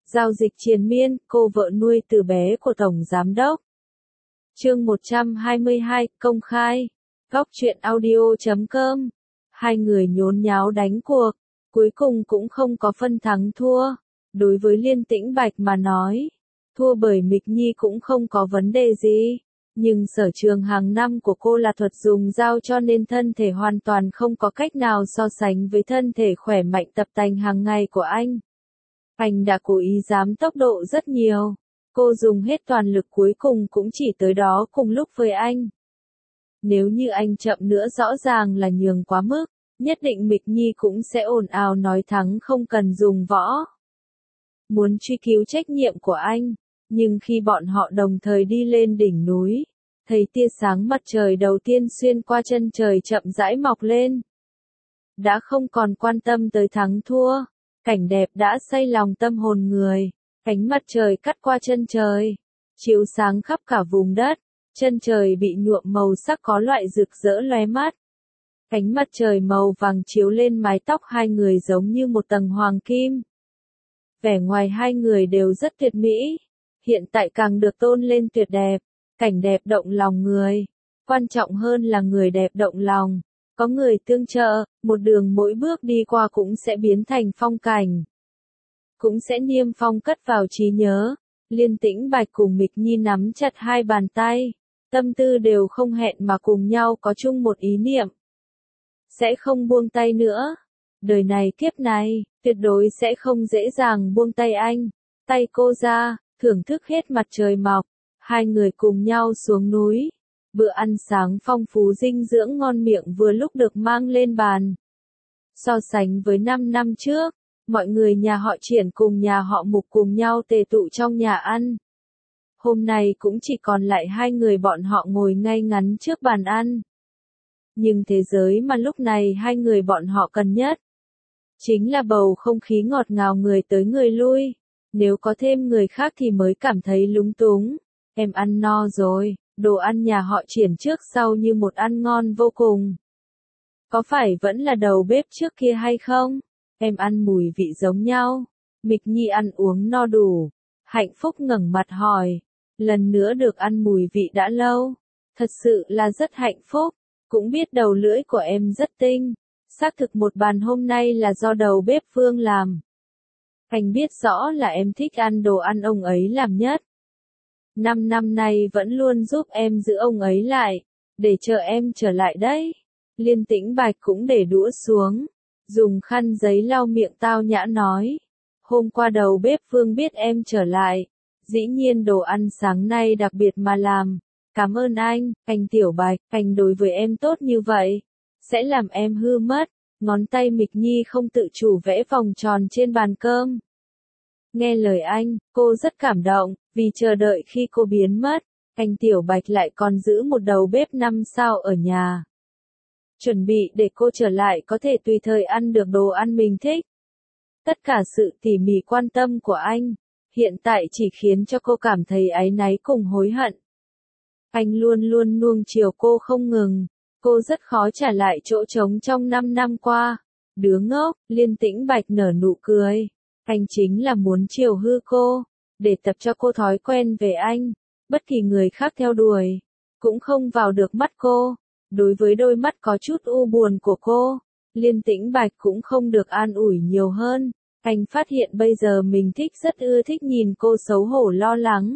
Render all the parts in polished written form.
Giao dịch triền miên, cô vợ nuôi từ bé của Tổng Giám đốc. Chương 122, công khai. Góc truyện audio.com. Hai người nhốn nháo đánh cuộc, cuối cùng cũng không có phân thắng thua. Đối với Liên Tĩnh Bạch mà nói, thua bởi Mịch Nhi cũng không có vấn đề gì. Nhưng sở trường hàng năm của cô là thuật dùng dao, cho nên thân thể hoàn toàn không có cách nào so sánh với thân thể khỏe mạnh tập tành hàng ngày của anh. Anh đã cố ý giám tốc độ rất nhiều. Cô dùng hết toàn lực cuối cùng cũng chỉ tới đó cùng lúc với anh. Nếu như anh chậm nữa rõ ràng là nhường quá mức, nhất định Mịch Nhi cũng sẽ ồn ào nói thắng không cần dùng võ. Muốn truy cứu trách nhiệm của anh, nhưng khi bọn họ đồng thời đi lên đỉnh núi, thấy tia sáng mặt trời đầu tiên xuyên qua chân trời chậm rãi mọc lên. Đã không còn quan tâm tới thắng thua, cảnh đẹp đã say lòng tâm hồn người, ánh mặt trời cắt qua chân trời, chiếu sáng khắp cả vùng đất, chân trời bị nhuộm màu sắc có loại rực rỡ lóe mắt. Ánh mặt trời màu vàng chiếu lên mái tóc hai người giống như một tầng hoàng kim. Vẻ ngoài hai người đều rất tuyệt mỹ, hiện tại càng được tôn lên tuyệt đẹp, cảnh đẹp động lòng người. Quan trọng hơn là người đẹp động lòng, có người tương trợ, một đường mỗi bước đi qua cũng sẽ biến thành phong cảnh. Cũng sẽ niêm phong cất vào trí nhớ. Liên Tĩnh Bạch cùng Mịch Nhi nắm chặt hai bàn tay, tâm tư đều không hẹn mà cùng nhau có chung một ý niệm. Sẽ không buông tay nữa. Đời này kiếp này, tuyệt đối sẽ không dễ dàng buông tay anh. Tay cô ra, thưởng thức hết mặt trời mọc. Hai người cùng nhau xuống núi. Bữa ăn sáng phong phú dinh dưỡng ngon miệng vừa lúc được mang lên bàn. So sánh với 5 năm trước, mọi người nhà họ Triển cùng nhà họ Mục cùng nhau tề tụ trong nhà ăn. Hôm nay cũng chỉ còn lại hai người bọn họ ngồi ngay ngắn trước bàn ăn. Nhưng thế giới mà lúc này hai người bọn họ cần nhất, chính là bầu không khí ngọt ngào người tới người lui. Nếu có thêm người khác thì mới cảm thấy lúng túng. Em ăn no rồi, đồ ăn nhà họ Triển trước sau như một ăn ngon vô cùng. Có phải vẫn là đầu bếp trước kia hay không? Em ăn mùi vị giống nhau. Mịch Nhi ăn uống no đủ, hạnh phúc ngẩng mặt hỏi. Lần nữa được ăn mùi vị đã lâu. Thật sự là rất hạnh phúc. Cũng biết đầu lưỡi của em rất tinh. Xác thực một bàn hôm nay là do đầu bếp Vương làm. Anh biết rõ là em thích ăn đồ ăn ông ấy làm nhất. 5 năm nay vẫn luôn giúp em giữ ông ấy lại, để chờ em trở lại đấy. Liên Tĩnh Bạch cũng để đũa xuống, dùng khăn giấy lau miệng tao nhã nói. Hôm qua đầu bếp Vương biết em trở lại, dĩ nhiên đồ ăn sáng nay đặc biệt mà làm. Cảm ơn anh Tiểu Bạch, anh đối với em tốt như vậy, sẽ làm em hư mất. Ngón tay Mịch Nhi không tự chủ vẽ vòng tròn trên bàn cơm. Nghe lời anh, cô rất cảm động, vì chờ đợi khi cô biến mất, anh Tiểu Bạch lại còn giữ một đầu bếp 5 sao ở nhà. Chuẩn bị để cô trở lại có thể tùy thời ăn được đồ ăn mình thích. Tất cả sự tỉ mỉ quan tâm của anh, hiện tại chỉ khiến cho cô cảm thấy áy náy cùng hối hận. Anh luôn luôn nuông chiều cô không ngừng, cô rất khó trả lại chỗ trống trong 5 năm qua. Đứa ngốc, Liên Tĩnh Bạch nở nụ cười. Anh chính là muốn chiều hư cô, để tập cho cô thói quen về anh. Bất kỳ người khác theo đuổi, cũng không vào được mắt cô. Đối với đôi mắt có chút u buồn của cô, Liên Tĩnh Bạch cũng không được an ủi nhiều hơn. Anh phát hiện bây giờ mình rất ưa thích nhìn cô xấu hổ lo lắng.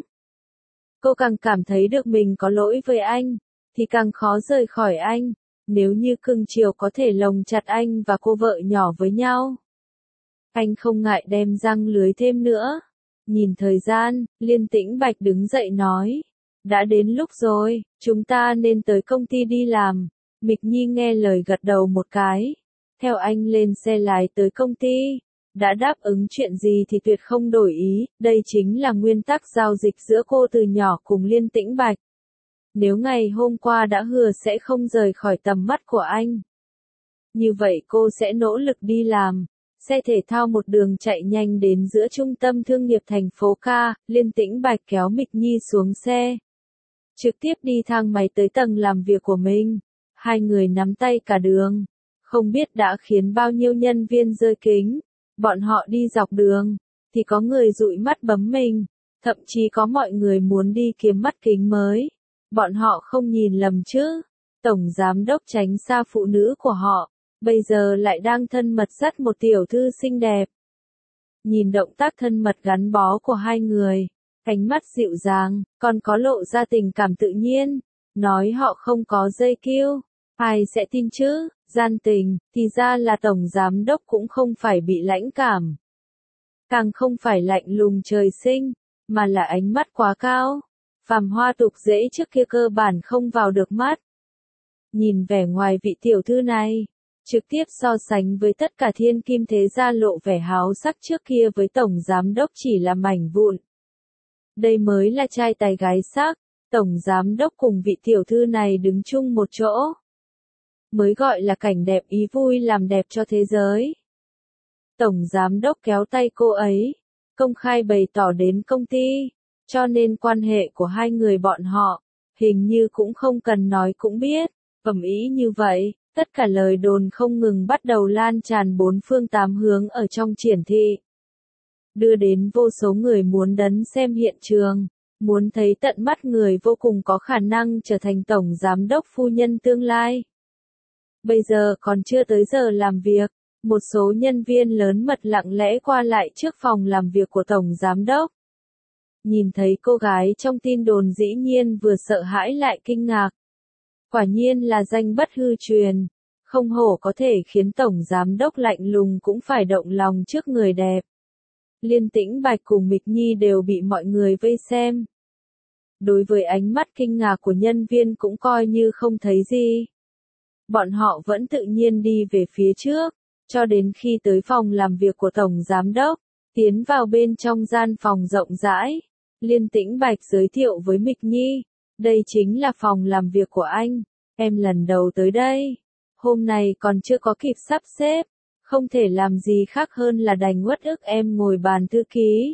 Cô càng cảm thấy được mình có lỗi với anh, thì càng khó rời khỏi anh. Nếu như cưng chiều có thể lồng chặt anh và cô vợ nhỏ với nhau, anh không ngại đem răng lưới thêm nữa. Nhìn thời gian, Liên Tĩnh Bạch đứng dậy nói. Đã đến lúc rồi, chúng ta nên tới công ty đi làm. Mịch Nhi nghe lời gật đầu một cái. Theo anh lên xe lái tới công ty. Đã đáp ứng chuyện gì thì tuyệt không đổi ý. Đây chính là nguyên tắc giao dịch giữa cô từ nhỏ cùng Liên Tĩnh Bạch. Nếu ngày hôm qua đã hứa sẽ không rời khỏi tầm mắt của anh, như vậy cô sẽ nỗ lực đi làm. Xe thể thao một đường chạy nhanh đến giữa trung tâm thương nghiệp thành phố Ca. Liên Tĩnh Bạch kéo Mịch Nhi xuống xe, trực tiếp đi thang máy tới tầng làm việc của mình. Hai người nắm tay cả đường, không biết đã khiến bao nhiêu nhân viên rơi kính. Bọn họ đi dọc đường, thì có người dụi mắt bấm mình, thậm chí có mọi người muốn đi kiếm mắt kính mới. Bọn họ không nhìn lầm chứ, tổng giám đốc tránh xa phụ nữ của họ, bây giờ lại đang thân mật dắt một tiểu thư xinh đẹp. Nhìn động tác thân mật gắn bó của hai người, ánh mắt dịu dàng, còn có lộ ra tình cảm tự nhiên, nói họ không có dây kiêu, ai sẽ tin chứ, gian tình, thì ra là tổng giám đốc cũng không phải bị lãnh cảm. Càng không phải lạnh lùng trời sinh, mà là ánh mắt quá cao. Phàm hoa tục dễ trước kia cơ bản không vào được mắt. Nhìn vẻ ngoài vị tiểu thư này, trực tiếp so sánh với tất cả thiên kim thế gia lộ vẻ háo sắc trước kia với tổng giám đốc chỉ là mảnh vụn. Đây mới là trai tài gái sắc, tổng giám đốc cùng vị tiểu thư này đứng chung một chỗ. Mới gọi là cảnh đẹp ý vui làm đẹp cho thế giới. Tổng giám đốc kéo tay cô ấy, công khai bày tỏ đến công ty, cho nên quan hệ của hai người bọn họ, hình như cũng không cần nói cũng biết, ầm ĩ như vậy, tất cả lời đồn không ngừng bắt đầu lan tràn bốn phương tám hướng ở trong Triển thị. Đưa đến vô số người muốn đấn xem hiện trường, muốn thấy tận mắt người vô cùng có khả năng trở thành tổng giám đốc phu nhân tương lai. Bây giờ còn chưa tới giờ làm việc. Một số nhân viên lớn mật lặng lẽ qua lại trước phòng làm việc của tổng giám đốc. Nhìn thấy cô gái trong tin đồn dĩ nhiên vừa sợ hãi lại kinh ngạc. Quả nhiên là danh bất hư truyền, không hổ có thể khiến tổng giám đốc lạnh lùng cũng phải động lòng trước người đẹp. Liên Tĩnh Bạch cùng Mịch Nhi đều bị mọi người vây xem. Đối với ánh mắt kinh ngạc của nhân viên cũng coi như không thấy gì. Bọn họ vẫn tự nhiên đi về phía trước. Cho đến khi tới phòng làm việc của tổng giám đốc, tiến vào bên trong gian phòng rộng rãi, Liên Tĩnh Bạch giới thiệu với Mịch Nhi, đây chính là phòng làm việc của anh, em lần đầu tới đây, hôm nay còn chưa có kịp sắp xếp, không thể làm gì khác hơn là đành uất ức em ngồi bàn thư ký.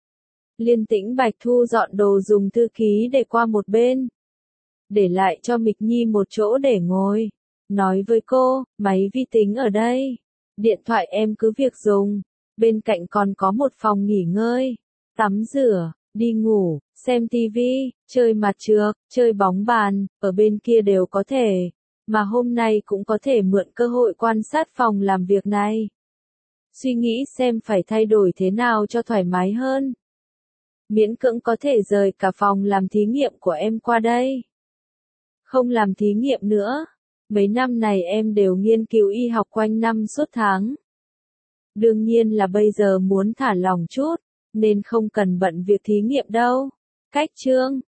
Liên Tĩnh Bạch thu dọn đồ dùng thư ký để qua một bên, để lại cho Mịch Nhi một chỗ để ngồi, nói với cô, máy vi tính ở đây. Điện thoại em cứ việc dùng, bên cạnh còn có một phòng nghỉ ngơi, tắm rửa, đi ngủ, xem tivi, chơi mặt trược, chơi bóng bàn, ở bên kia đều có thể, mà hôm nay cũng có thể mượn cơ hội quan sát phòng làm việc này. Suy nghĩ xem phải thay đổi thế nào cho thoải mái hơn. Miễn cưỡng có thể rời cả phòng làm thí nghiệm của em qua đây. Không làm thí nghiệm nữa. Mấy năm này em đều nghiên cứu y học quanh năm suốt tháng. Đương nhiên là bây giờ muốn thả lỏng chút, nên không cần bận việc thí nghiệm đâu. Cách chương